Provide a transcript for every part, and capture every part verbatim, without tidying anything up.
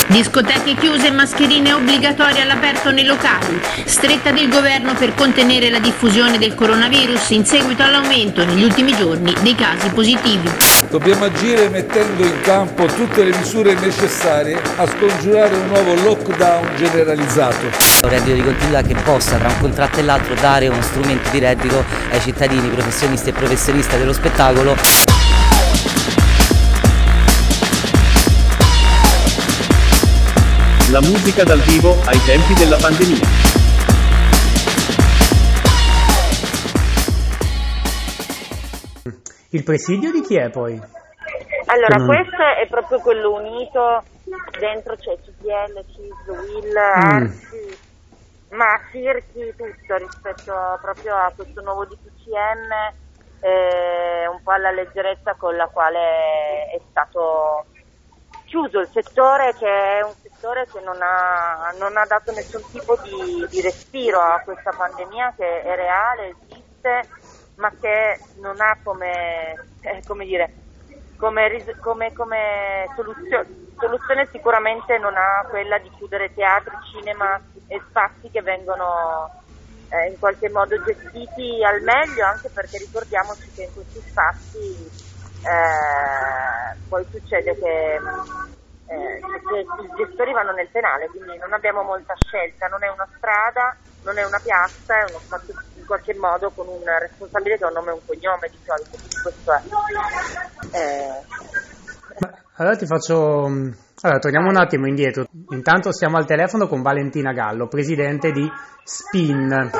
Discoteche chiuse e mascherine obbligatorie all'aperto nei locali. Stretta del governo per contenere la diffusione del coronavirus in seguito all'aumento negli ultimi giorni dei casi positivi. Dobbiamo agire mettendo in campo tutte le misure necessarie a scongiurare un nuovo lockdown generalizzato. Un reddito di continuità che possa, tra un contratto e l'altro, dare uno strumento di reddito ai cittadini, professionisti e professionisti dello spettacolo. La musica dal vivo ai tempi della pandemia. Il presidio di chi è poi? Allora, mm. questo è proprio quello unito, dentro c'è C P L, C I S, U I L, Arci, mm. ma Circhi, tutto rispetto proprio a questo nuovo D P C M, eh, un po' alla leggerezza con la quale è stato chiuso il settore, che è un settore che non ha, non ha dato nessun tipo di, di respiro a questa pandemia, che è reale, esiste, ma che non ha come, eh, come dire, come, come, come soluzione, soluzione sicuramente non ha quella di chiudere teatri, cinema e spazi che vengono eh, in qualche modo gestiti al meglio, anche perché ricordiamoci che in questi spazi Eh, poi succede che, eh, che i gestori vanno nel penale, quindi non abbiamo molta scelta, non è una strada, non è una piazza, è uno spazio in qualche modo con un responsabile che ha un nome e un cognome di solito, questo è. Eh. Ma allora ti faccio... Allora, torniamo un attimo indietro. Intanto siamo al telefono con Valentina Gallo, presidente di SPIN.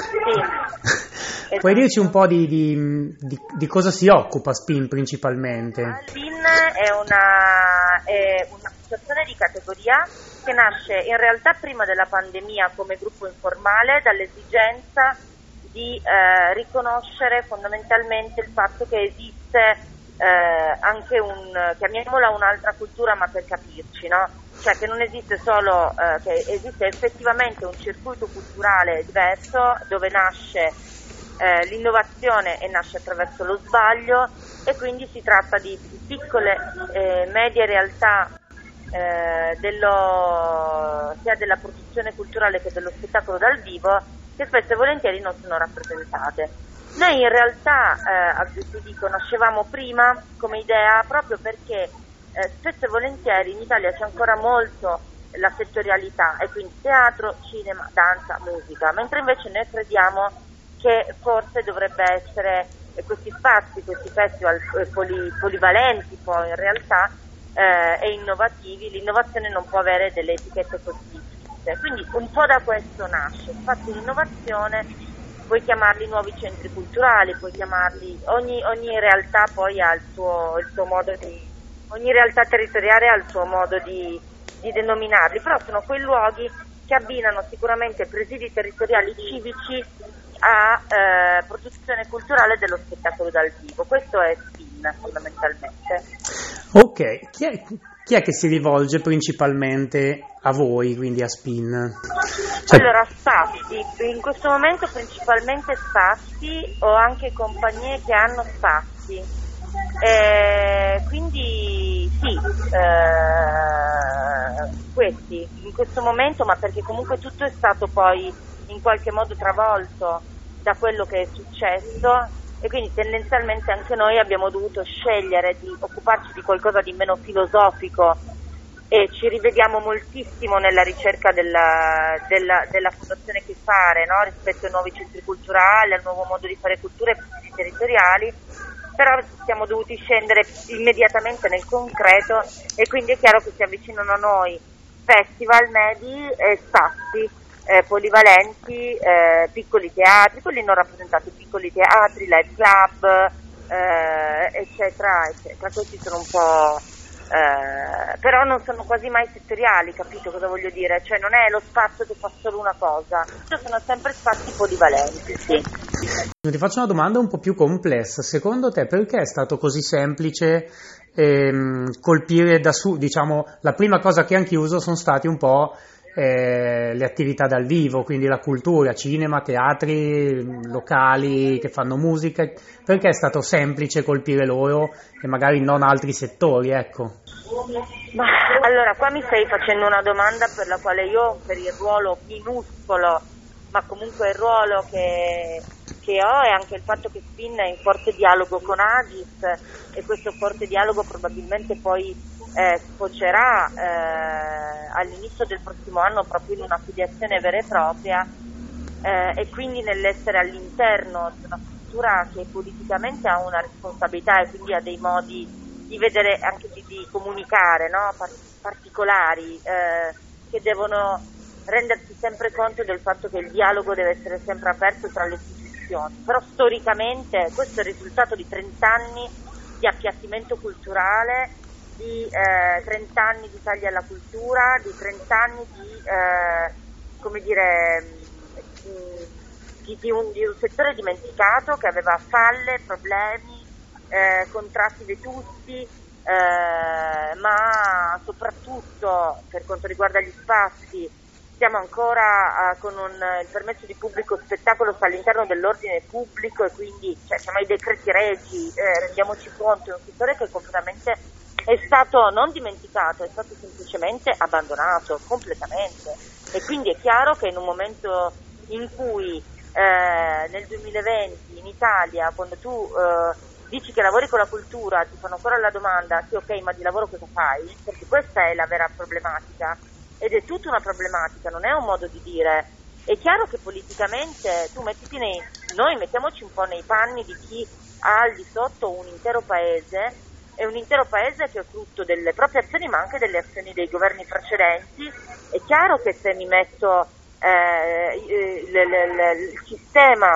Sì. Puoi dirci un po' di, di, di, di cosa si occupa SPIN principalmente? SPIN è, una, è un'associazione di categoria che nasce in realtà prima della pandemia come gruppo informale dall'esigenza di eh, riconoscere fondamentalmente il fatto che esiste eh, anche un, chiamiamola un'altra cultura, ma per capirci, no? Cioè che non esiste solo, eh, che esiste effettivamente un circuito culturale diverso dove nasce Eh, l'innovazione e nasce attraverso lo sbaglio, e quindi si tratta di piccole e eh, medie realtà eh, dello, sia della produzione culturale che dello spettacolo dal vivo, che spesso e volentieri non sono rappresentate. Noi in realtà, eh, ti dico, nascevamo prima come idea proprio perché eh, spesso e volentieri in Italia c'è ancora molto la settorialità, e quindi teatro, cinema, danza, musica, mentre invece noi crediamo che forse dovrebbe essere eh, questi spazi, questi festival eh, poli, polivalenti poi in realtà eh, e innovativi. L'innovazione non può avere delle etichette così fisse, quindi un po' da questo nasce, spazi di innovazione, puoi chiamarli nuovi centri culturali, puoi chiamarli, ogni, ogni realtà poi ha il suo, il suo modo di, ogni realtà territoriale ha il suo modo di, di denominarli, però sono quei luoghi che abbinano sicuramente presidi territoriali civici a eh, produzione culturale dello spettacolo dal vivo. Questo è SPIN fondamentalmente. Ok, chi è, chi è che si rivolge principalmente a voi, quindi a SPIN? Cioè... Allora, spazi, in questo momento principalmente spazi o anche compagnie che hanno spazi, eh, quindi sì, eh, questi in questo momento, ma perché comunque tutto è stato poi in qualche modo travolto da quello che è successo, e quindi tendenzialmente anche noi abbiamo dovuto scegliere di occuparci di qualcosa di meno filosofico, e ci rivediamo moltissimo nella ricerca della, della, della fondazione Che Fare, no? Rispetto ai nuovi centri culturali, al nuovo modo di fare cultura e politiche territoriali, però siamo dovuti scendere immediatamente nel concreto, e quindi è chiaro che si avvicinano a noi festival medi e spazi Eh, polivalenti, eh, piccoli teatri, quelli non rappresentati, piccoli teatri, live club, eh, eccetera, eccetera. Questi sono un po', eh, però non sono quasi mai settoriali, capito cosa voglio dire? Cioè non è lo spazio che fa solo una cosa, sono sempre spazi polivalenti, sì. Ti faccio una domanda un po' più complessa. Secondo te perché è stato così semplice ehm, colpire da su, diciamo, la prima cosa che hanno chiuso sono stati un po' Eh, le attività dal vivo, quindi la cultura, cinema, teatri, locali che fanno musica? Perché è stato semplice colpire loro e magari non altri settori, ecco? Ma, allora, qua mi stai facendo una domanda per la quale io, per il ruolo minuscolo, ma comunque il ruolo che, che ho, e anche il fatto che Spin è in forte dialogo con Agis, e questo forte dialogo probabilmente poi eh, sfocerà eh, all'inizio del prossimo anno proprio in una filiazione vera e propria, eh, e quindi nell'essere all'interno di una struttura che politicamente ha una responsabilità e quindi ha dei modi di vedere, anche di, di comunicare, no? particolari, eh, che devono rendersi sempre conto del fatto che il dialogo deve essere sempre aperto tra le istituzioni. Però storicamente questo è il risultato di trent'anni di appiattimento culturale, di eh, trent'anni di tagli alla cultura, di trent'anni di, eh, come dire, di, di, un, di un settore dimenticato che aveva falle, problemi, Eh, contratti vetusti, eh, ma soprattutto per quanto riguarda gli spazi siamo ancora eh, con un, il permesso di pubblico spettacolo sta all'interno dell'ordine pubblico, e quindi cioè, siamo ai decreti regi, eh, rendiamoci conto, è un settore che completamente è stato non dimenticato, è stato semplicemente abbandonato completamente, e quindi è chiaro che in un momento in cui eh, nel duemilaventi in Italia, quando tu eh, dici che lavori con la cultura, ti fanno ancora la domanda, sì ok, ma di lavoro cosa fai? Perché questa è la vera problematica, ed è tutta una problematica, non è un modo di dire. È chiaro che politicamente tu mettiti nei, noi mettiamoci un po' nei panni di chi ha al di sotto un intero paese, è un intero paese che è frutto delle proprie azioni ma anche delle azioni dei governi precedenti. È chiaro che se mi metto eh, il, il, il, il sistema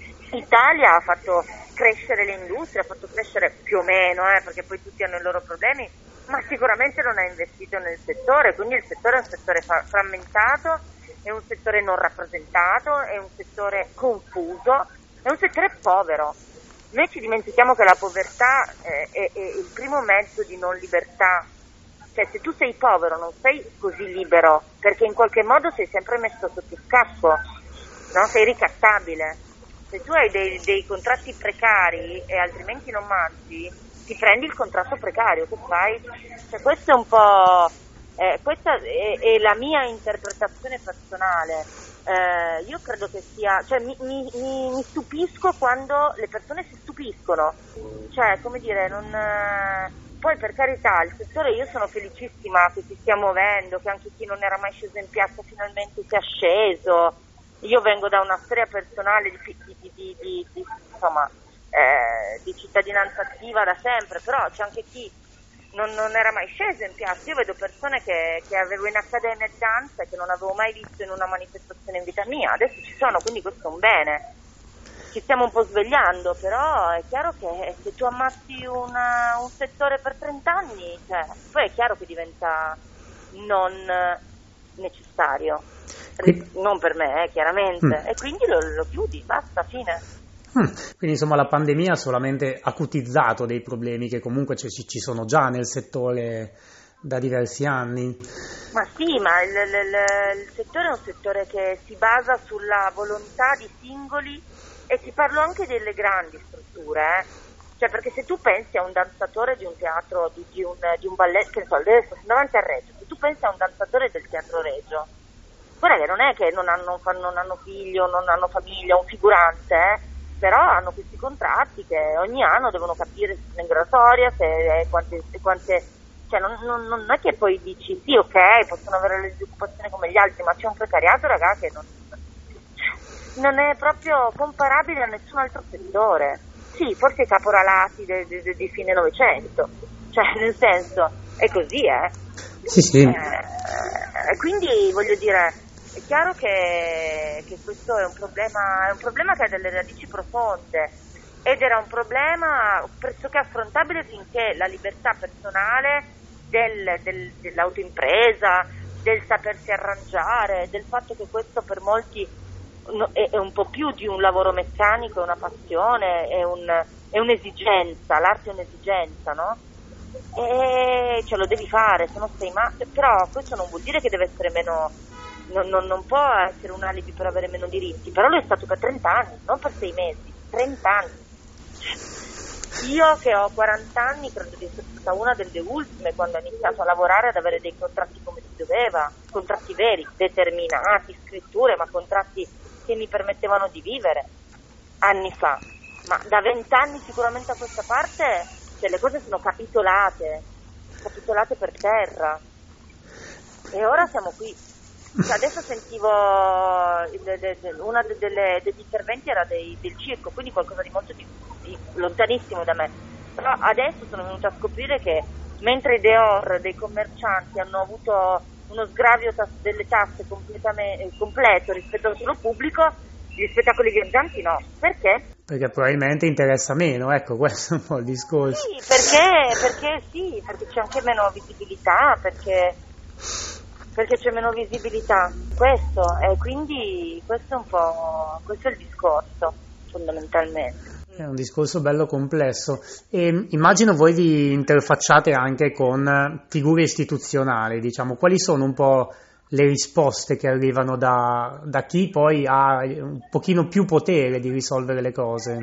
Italia ha fatto crescere le industrie, ha fatto crescere più o meno, eh, perché poi tutti hanno i loro problemi, ma sicuramente non ha investito nel settore, quindi il settore è un settore fa- frammentato, è un settore non rappresentato, è un settore confuso, è un settore povero. Noi ci dimentichiamo che la povertà è, è, è il primo mezzo di non libertà, cioè se tu sei povero non sei così libero, perché in qualche modo sei sempre messo sotto scacco, no? Sei ricattabile. Se tu hai dei, dei contratti precari e altrimenti non mangi, ti prendi il contratto precario, che fai? Cioè questo è un po', eh, questa è, è la mia interpretazione personale. Eh, io credo che sia, cioè mi, mi, mi stupisco quando le persone si stupiscono, cioè come dire, non, eh, poi per carità il settore, io sono felicissima che si stia muovendo, che anche chi non era mai sceso in piazza finalmente sia sceso. Io vengo da una storia personale di, di, di, di, di, di, insomma, eh, di cittadinanza attiva da sempre, però c'è anche chi non, non era mai sceso in piazza. Io vedo persone che, che avevo in accademia di danza e che non avevo mai visto in una manifestazione in vita mia, adesso ci sono, quindi questo è un bene. Ci stiamo un po' svegliando, però è chiaro che se tu ammazzi una, un settore per trent'anni, cioè, poi è chiaro che diventa non necessario. Non per me, eh, chiaramente, mm. e quindi lo, lo chiudi, basta, fine. Mm. Quindi insomma la pandemia ha solamente acutizzato dei problemi che comunque ci, ci sono già nel settore da diversi anni. Ma sì, ma il, il, il settore è un settore che si basa sulla volontà di singoli, e ti parlo anche delle grandi strutture, eh. Cioè perché se tu pensi a un danzatore di un teatro, di, di, un, di un balletto, che ne so, adesso davanti al Regio, se tu pensi a un danzatore del Teatro Regio, guarda che non è che non hanno, non hanno figlio, non hanno famiglia, un figurante, eh, però hanno questi contratti che ogni anno devono capire se sono in graduatoria, se quante, se quante, cioè non, non, non è che poi dici sì ok, possono avere le disoccupazioni come gli altri, ma c'è un precariato, raga, che non, non è proprio comparabile a nessun altro settore. Sì, forse i caporalati di fine Novecento, cioè nel senso è così, eh. Sì, sì. Eh, quindi voglio dire, è chiaro che, che questo è un problema, è un problema che ha delle radici profonde, ed era un problema pressoché affrontabile finché la libertà personale del, del, dell'autoimpresa, del sapersi arrangiare, del fatto che questo per molti è, è un po' più di un lavoro meccanico, è una passione, è, un, è un'esigenza, l'arte è un'esigenza, no? E ce lo devi fare, se no sei matto. Però questo non vuol dire che deve essere meno, non, non, non può essere un alibi per avere meno diritti, però lo è stato per trenta anni, non per sei mesi, trenta anni. Io che ho quaranta anni credo di essere stata una delle ultime quando ho iniziato a lavorare ad avere dei contratti come si doveva, contratti veri, determinati, scritture, ma contratti che mi permettevano di vivere anni fa. Ma da vent'anni sicuramente a questa parte, cioè, le cose sono capitolate, capitolate per terra. E ora siamo qui. Cioè, adesso sentivo uno degli interventi era dei, del circo, quindi qualcosa di molto di, di lontanissimo da me. Però adesso sono venuta a scoprire che mentre i Deor dei commercianti hanno avuto uno sgravio tas- delle tasse completamente completo rispetto al solo pubblico, gli spettacoli viaggianti no. Perché? Perché probabilmente interessa meno, ecco, questo è un po' il discorso. Sì, perché, perché sì, perché c'è anche meno visibilità, perché... perché c'è meno visibilità, questo, e quindi questo è un po', questo è il discorso, fondamentalmente. È un discorso bello complesso e immagino voi vi interfacciate anche con figure istituzionali, diciamo, quali sono un po' le risposte che arrivano da, da chi poi ha un pochino più potere di risolvere le cose?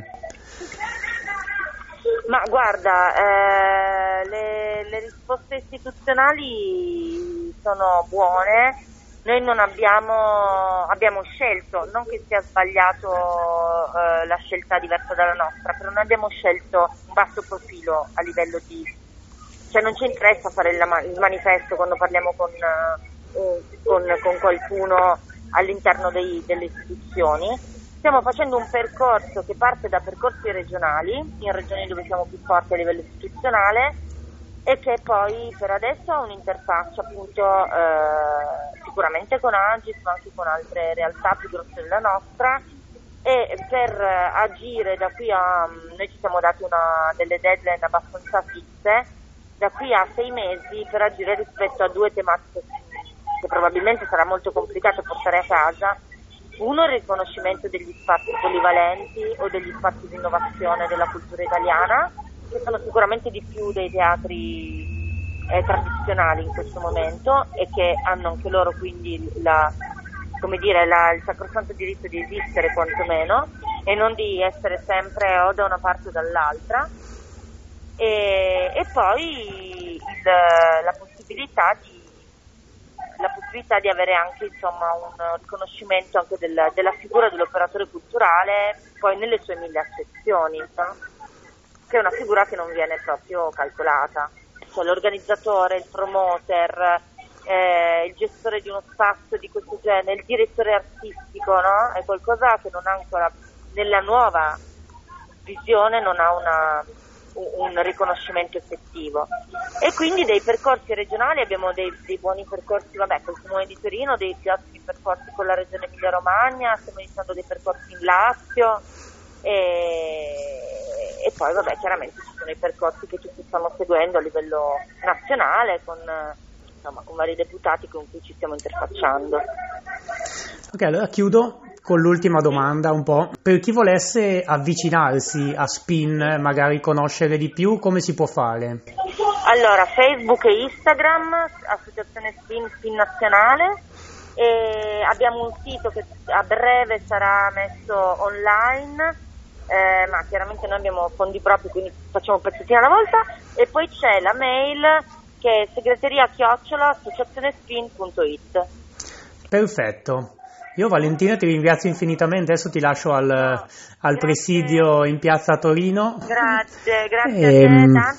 Ma guarda, eh, le, le risposte istituzionali sono buone. Noi non abbiamo, abbiamo scelto, non che sia sbagliato eh, la scelta diversa dalla nostra, però noi abbiamo scelto un basso profilo a livello di, cioè non ci interessa fare il, il manifesto quando parliamo con, uh, con, con qualcuno all'interno dei, delle istituzioni. Stiamo facendo un percorso che parte da percorsi regionali, in regioni dove siamo più forti a livello istituzionale, e che poi per adesso ha un'interfaccia appunto eh, sicuramente con Agis ma anche con altre realtà più grosse della nostra, e per agire da qui a, noi ci siamo dati una delle deadline abbastanza fisse, da qui a sei mesi per agire rispetto a due tematiche che probabilmente sarà molto complicato portare a casa. Uno, il riconoscimento degli spazi polivalenti o degli spazi di innovazione della cultura italiana, che sono sicuramente di più dei teatri eh, tradizionali in questo momento e che hanno anche loro quindi la, come dire, la, il sacrosanto diritto di esistere quantomeno e non di essere sempre o da una parte o dall'altra, e, e poi il, la possibilità di la possibilità di avere anche insomma un riconoscimento anche del, della figura dell'operatore culturale poi nelle sue mille accezioni, no? Che è una figura che non viene proprio calcolata, cioè l'organizzatore, il promoter, eh, il gestore di uno spazio di questo genere, il direttore artistico, no? È qualcosa che non ha ancora, nella nuova visione non ha una, un riconoscimento effettivo. E quindi dei percorsi regionali abbiamo dei, dei buoni percorsi, vabbè, col Comune di Torino, dei più ottimi percorsi con la Regione Emilia Romagna, stiamo iniziando dei percorsi in Lazio. E, e poi vabbè chiaramente ci sono i percorsi che tutti stanno seguendo a livello nazionale con, insomma, con vari deputati con cui ci stiamo interfacciando. Ok, allora chiudo con l'ultima domanda un po'. Per chi volesse avvicinarsi a Spin, magari conoscere di più, come si può fare? Allora, Facebook e Instagram, Associazione Spin, Spin Nazionale, e abbiamo un sito che a breve sarà messo online. Eh, ma chiaramente noi abbiamo fondi propri, quindi facciamo un pezzettino alla volta, e poi c'è la mail che è segreteria chiocciola associazionespin punto it. Perfetto, io Valentina ti ringrazio infinitamente, adesso ti lascio al, no, al presidio in piazza Torino. Grazie, grazie e, a te.